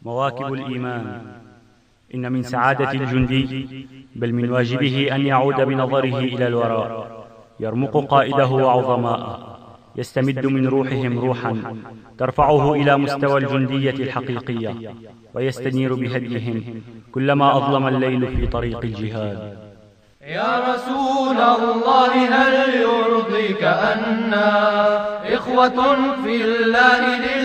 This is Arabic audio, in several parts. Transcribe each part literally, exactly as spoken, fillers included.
مواكب الإيمان. إن من سعادة الجندي بل من واجبه أن يعود بنظره إلى الوراء، يرمق قائده وعظماءه، يستمد من روحهم روحا ترفعه إلى مستوى الجندية الحقيقية، ويستنير بهديهم كلما أظلم الليل في طريق الجهاد. يا رسول الله هل يرضيك أنا إخوة في الله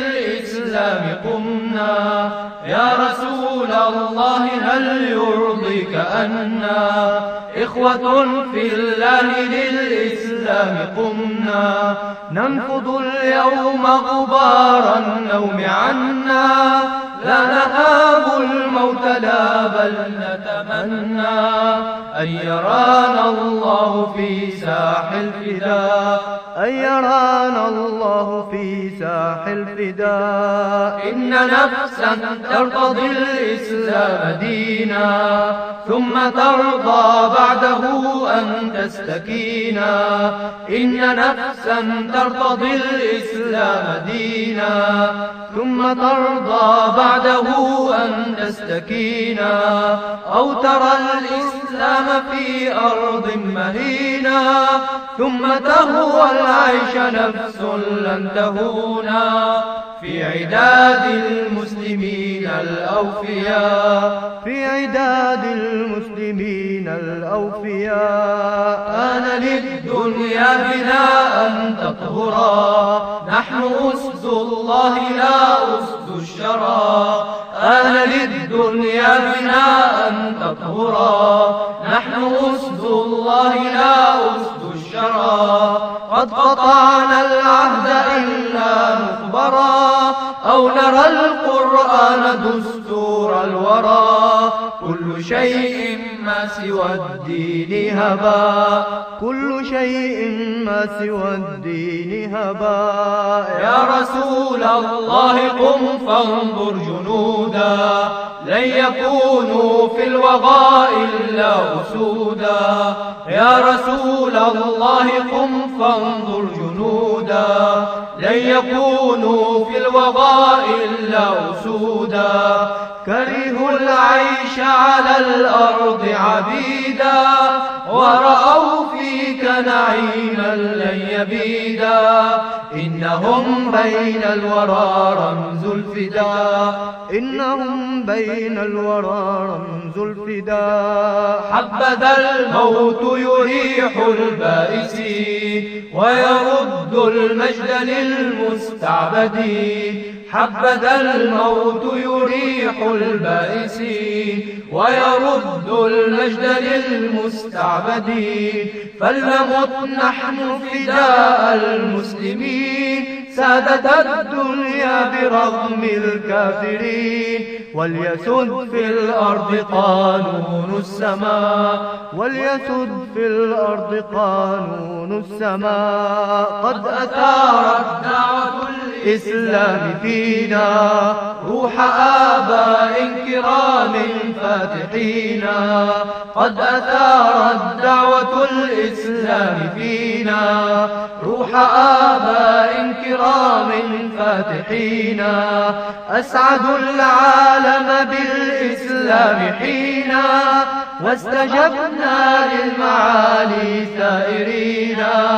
للإسلام قمنا؟ يا رسول الله هل يرضيك أنا إخوة في الله للإسلام قمنا؟ ننفض اليوم غبار النوم عنا، لا نهاب الموت لا بل نتمنى أن يرانا الله في ساح الفداء، أن يرانا الله في ساح الفداء. إن نفسا ترتضي الإسلام دينا ثم ترضى بعده أن تستكينا، إن نفسا ترتضي الإسلام دينا ثم ترضى بعده أن تستكينا، أو ترى الإسلام في أرض مهينة ثم تهوى العيش نفس لن تهونا، في عداد المسلمين الأوفياء، في عداد المسلمين الأوفياء. آن للدنيا بنا أن تطهرا، نحن أسد الله لا أسد الشرى. آن للدنيا بنا أن تطهرا، نحن أسد الله لا أسد الشرى. قد قطعنا العهد إلا نخبرا، أو نرى القرآن دستور الورى. كل شيء ما سوى الدين هبا، كل شيء ما سوى الدين هبا. يا رسول الله قم فانظر جنودا، لن يكونوا في الوغى إلا أسودا. يا رسول الله قم فانظر جنودا، لن يكونوا في الوغى إلا أسودا. كرهوا العيش على الأرض عبيدا، ورأوا فيك نعيما لن يبيدا. إنهم بين الورى رمز الفداء، إنهم بين الورى رمز الفداء. حبذا الموت يريح البائسين، ويرد المجد للمستعبدين. حبذا الموت يريح البائسين، ويرد المجد للمستعبدين. فلنمت نحن فداء المسلمين، سادة الدنيا برغم الكافرين. وليسد في الأرض قانون السماء، وليسد في الأرض قانون السماء. قد أثارت دعوة الإسلام فينا روح آباء كرام فاتحين. قد أثارت دعوة الإسلام فينا روح آباء كرام فاتحين. أسعدوا العالم بالإسلام حينا، واستجبنا للمعالي ثائرين.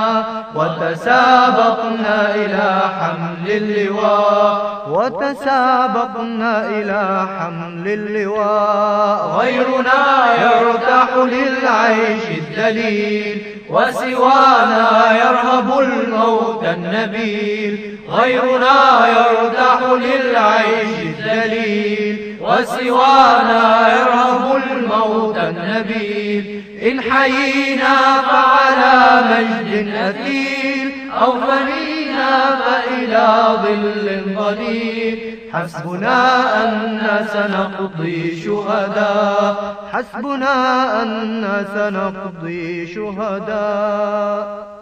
وتسابقنا إلى حمل اللواء، وتسابقنا إلى حمل اللواء. غيرنا يرتاح للعيش الذليل، وسوانا يرهب الموت النبيل. غيرنا يرتاح للعيش الذليل، وسوانا يرهب الموت النبيل. إن حيينا فعلى مجد أثيل، أو فنينا فإلى ظل ظليل. حسبنا أن سنقضي شهداء، حسبنا أن سنقضي شهداء.